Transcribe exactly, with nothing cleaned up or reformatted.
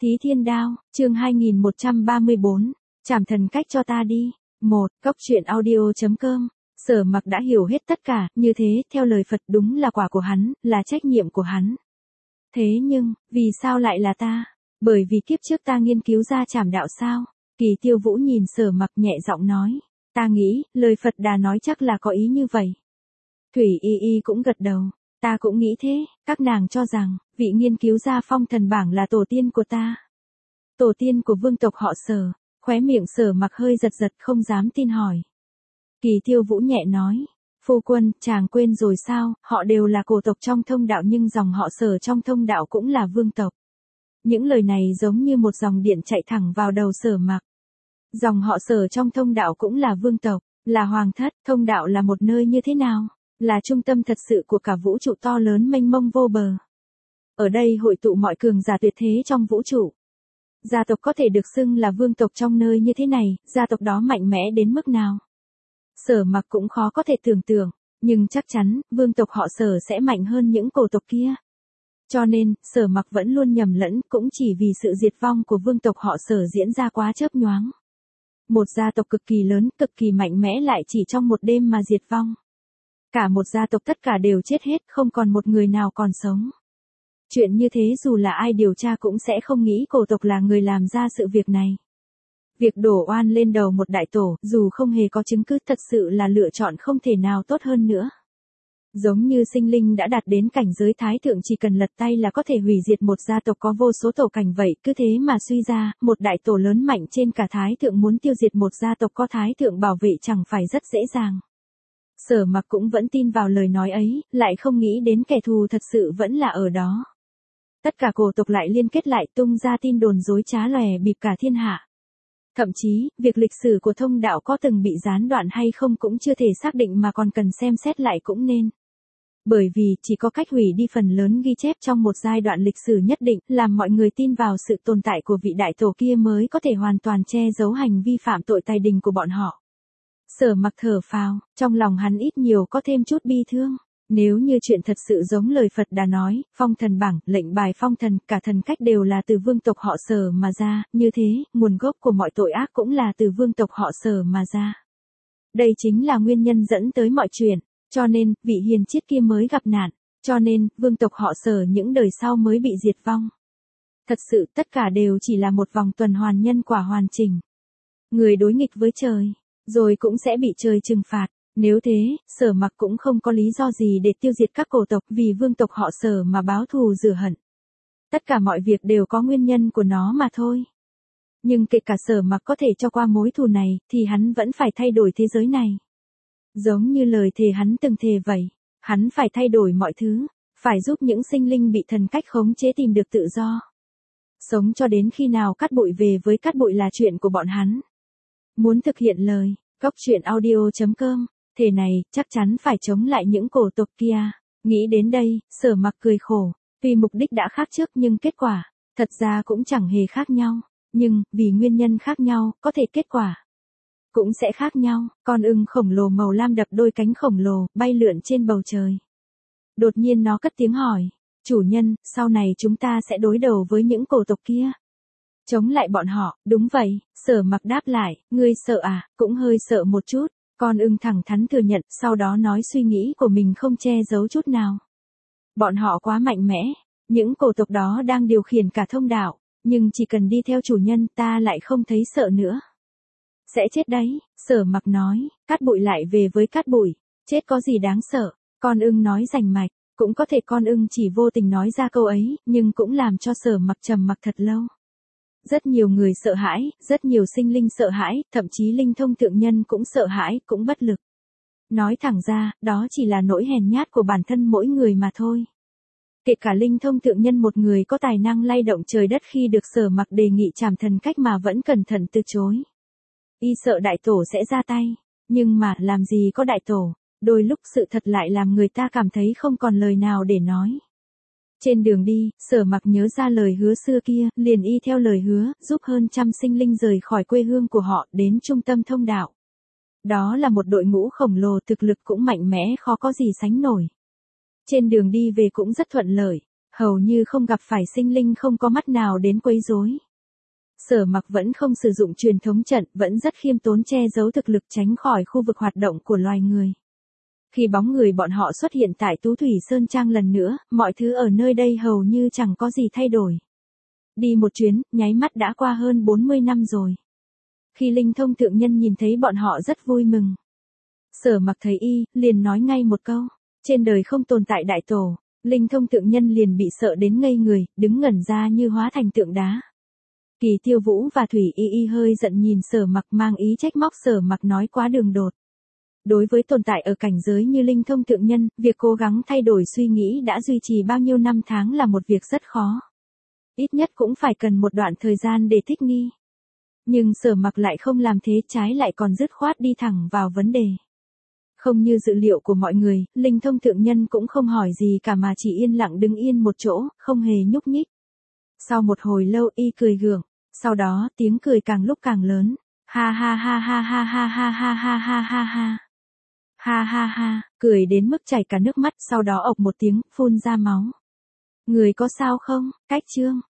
Thí Thiên Đao, chương hai nghìn một trăm ba mươi bốn, trảm thần cách cho ta đi. một. Cốc truyện audio chấm com. Sở Mặc đã hiểu hết tất cả, như thế, theo lời Phật đúng là quả của hắn, là trách nhiệm của hắn. Thế nhưng, vì sao lại là ta? Bởi vì kiếp trước ta nghiên cứu ra trảm đạo sao? Kỳ Tiêu Vũ nhìn Sở Mặc nhẹ giọng nói. Ta nghĩ, lời Phật Đà nói chắc là có ý như vậy. Thủy Y Y cũng gật đầu. Ta cũng nghĩ thế, các nàng cho rằng, vị nghiên cứu ra phong thần bảng là tổ tiên của ta. Tổ tiên của vương tộc họ Sở, khóe miệng Sở Mặc hơi giật giật không dám tin hỏi. Kỳ Tiêu Vũ nhẹ nói, phu quân, chàng quên rồi sao, họ đều là cổ tộc trong thông đạo nhưng dòng họ Sở trong thông đạo cũng là vương tộc. Những lời này giống như một dòng điện chạy thẳng vào đầu Sở Mặc. Dòng họ Sở trong thông đạo cũng là vương tộc, là hoàng thất, thông đạo là một nơi như thế nào? Là trung tâm thật sự của cả vũ trụ to lớn mênh mông vô bờ. Ở đây hội tụ mọi cường giả tuyệt thế trong vũ trụ. Gia tộc có thể được xưng là vương tộc trong nơi như thế này, gia tộc đó mạnh mẽ đến mức nào? Sở Mặc cũng khó có thể tưởng tượng, nhưng chắc chắn, vương tộc họ Sở sẽ mạnh hơn những cổ tộc kia. Cho nên, Sở Mặc vẫn luôn nhầm lẫn, cũng chỉ vì sự diệt vong của vương tộc họ Sở diễn ra quá chớp nhoáng. Một gia tộc cực kỳ lớn, cực kỳ mạnh mẽ lại chỉ trong một đêm mà diệt vong. Cả một gia tộc tất cả đều chết hết, không còn một người nào còn sống. Chuyện như thế dù là ai điều tra cũng sẽ không nghĩ cổ tộc là người làm ra sự việc này. Việc đổ oan lên đầu một đại tổ, dù không hề có chứng cứ, thật sự là lựa chọn không thể nào tốt hơn nữa. Giống như sinh linh đã đạt đến cảnh giới thái thượng chỉ cần lật tay là có thể hủy diệt một gia tộc có vô số tổ cảnh vậy, cứ thế mà suy ra, một đại tổ lớn mạnh trên cả thái thượng muốn tiêu diệt một gia tộc có thái thượng bảo vệ chẳng phải rất dễ dàng. Sở Mặc cũng vẫn tin vào lời nói ấy, lại không nghĩ đến kẻ thù thật sự vẫn là ở đó. Tất cả cổ tộc lại liên kết lại tung ra tin đồn dối trá lòe bịp cả thiên hạ. Thậm chí, việc lịch sử của thông đạo có từng bị gián đoạn hay không cũng chưa thể xác định mà còn cần xem xét lại cũng nên. Bởi vì, chỉ có cách hủy đi phần lớn ghi chép trong một giai đoạn lịch sử nhất định, làm mọi người tin vào sự tồn tại của vị đại tổ kia mới có thể hoàn toàn che giấu hành vi phạm tội tài đình của bọn họ. Sở Mặc thở phào, trong lòng hắn ít nhiều có thêm chút bi thương. Nếu như chuyện thật sự giống lời Phật đã nói, phong thần bảng, lệnh bài phong thần, cả thần cách đều là từ vương tộc họ Sở mà ra, như thế, nguồn gốc của mọi tội ác cũng là từ vương tộc họ Sở mà ra. Đây chính là nguyên nhân dẫn tới mọi chuyện, cho nên, vị hiền triết kia mới gặp nạn, cho nên, vương tộc họ Sở những đời sau mới bị diệt vong. Thật sự, tất cả đều chỉ là một vòng tuần hoàn nhân quả hoàn chỉnh. Người đối nghịch với trời, rồi cũng sẽ bị trời trừng phạt. Nếu thế, Sở Mặc cũng không có lý do gì để tiêu diệt các cổ tộc vì vương tộc họ Sở mà báo thù rửa hận. Tất cả mọi việc đều có nguyên nhân của nó mà thôi. Nhưng kể cả Sở Mặc có thể cho qua mối thù này, thì hắn vẫn phải thay đổi thế giới này. Giống như lời thề hắn từng thề vậy, hắn phải thay đổi mọi thứ, phải giúp những sinh linh bị thần cách khống chế tìm được tự do. Sống cho đến khi nào cát bụi về với cát bụi là chuyện của bọn hắn. Muốn thực hiện lời, cốc truyện audio chấm com, thể này, chắc chắn phải chống lại những cổ tộc kia. Nghĩ đến đây, Sở Mặc cười khổ, tuy mục đích đã khác trước nhưng kết quả, thật ra cũng chẳng hề khác nhau. Nhưng, vì nguyên nhân khác nhau, có thể kết quả cũng sẽ khác nhau. Con ưng khổng lồ màu lam đập đôi cánh khổng lồ, bay lượn trên bầu trời. Đột nhiên nó cất tiếng hỏi, chủ nhân, sau này chúng ta sẽ đối đầu với những cổ tộc kia. Chống lại bọn họ, đúng vậy, Sở Mặc đáp lại, ngươi sợ à, cũng hơi sợ một chút. Con ưng thẳng thắn thừa nhận, sau đó nói suy nghĩ của mình không che giấu chút nào. Bọn họ quá mạnh mẽ, những cổ tộc đó đang điều khiển cả thông đạo, nhưng chỉ cần đi theo chủ nhân ta lại không thấy sợ nữa. Sẽ chết đấy, Sở Mặc nói, cát bụi lại về với cát bụi, chết có gì đáng sợ, con ưng nói rành mạch, cũng có thể con ưng chỉ vô tình nói ra câu ấy, nhưng cũng làm cho Sở Mặc trầm mặc thật lâu. Rất nhiều người sợ hãi, rất nhiều sinh linh sợ hãi, thậm chí linh thông thượng nhân cũng sợ hãi, cũng bất lực. Nói thẳng ra, đó chỉ là nỗi hèn nhát của bản thân mỗi người mà thôi. Kể cả linh thông thượng nhân một người có tài năng lay động trời đất khi được Sở Mặc đề nghị trảm thần cách mà vẫn cẩn thận từ chối. Y sợ đại tổ sẽ ra tay, nhưng mà làm gì có đại tổ, đôi lúc sự thật lại làm người ta cảm thấy không còn lời nào để nói. Trên đường đi, Sở Mặc nhớ ra lời hứa xưa kia, liền y theo lời hứa, giúp hơn trăm sinh linh rời khỏi quê hương của họ, đến trung tâm thông đạo. Đó là một đội ngũ khổng lồ thực lực cũng mạnh mẽ khó có gì sánh nổi. Trên đường đi về cũng rất thuận lợi, Hầu như không gặp phải sinh linh không có mắt nào đến quấy rối. Sở Mặc vẫn không sử dụng truyền thống trận, vẫn rất khiêm tốn che giấu thực lực tránh khỏi khu vực hoạt động của loài người. Khi bóng người bọn họ xuất hiện tại Tú Thủy Sơn Trang lần nữa, mọi thứ ở nơi đây hầu như chẳng có gì thay đổi. Đi một chuyến, nháy mắt đã qua hơn bốn mươi năm rồi. Khi Linh Thông Thượng Nhân nhìn thấy bọn họ rất vui mừng. Sở Mặc thấy y, liền nói ngay một câu, trên đời không tồn tại đại tổ. Linh Thông Thượng Nhân liền bị sợ đến ngây người, đứng ngẩn ra như hóa thành tượng đá. Kỳ Tiêu Vũ và Thủy Y Y hơi giận nhìn Sở Mặc, mang ý trách móc Sở Mặc nói quá đường đột. Đối với tồn tại ở cảnh giới như Linh Thông Thượng Nhân, việc cố gắng thay đổi suy nghĩ đã duy trì bao nhiêu năm tháng là một việc rất khó. Ít nhất cũng phải cần một đoạn thời gian để thích nghi. Nhưng Sở Mặc lại không làm thế, trái lại còn dứt khoát đi thẳng vào vấn đề. Không như dự liệu của mọi người, Linh Thông Thượng Nhân cũng không hỏi gì cả mà chỉ yên lặng đứng yên một chỗ, không hề nhúc nhích. Sau một hồi lâu y cười gượng, sau đó tiếng cười càng lúc càng lớn. Ha ha ha ha ha ha ha ha ha ha ha ha. Ha ha ha, cười đến mức chảy cả nước mắt, sau đó ộc một tiếng, phun ra máu. Người có sao không? Cách chương.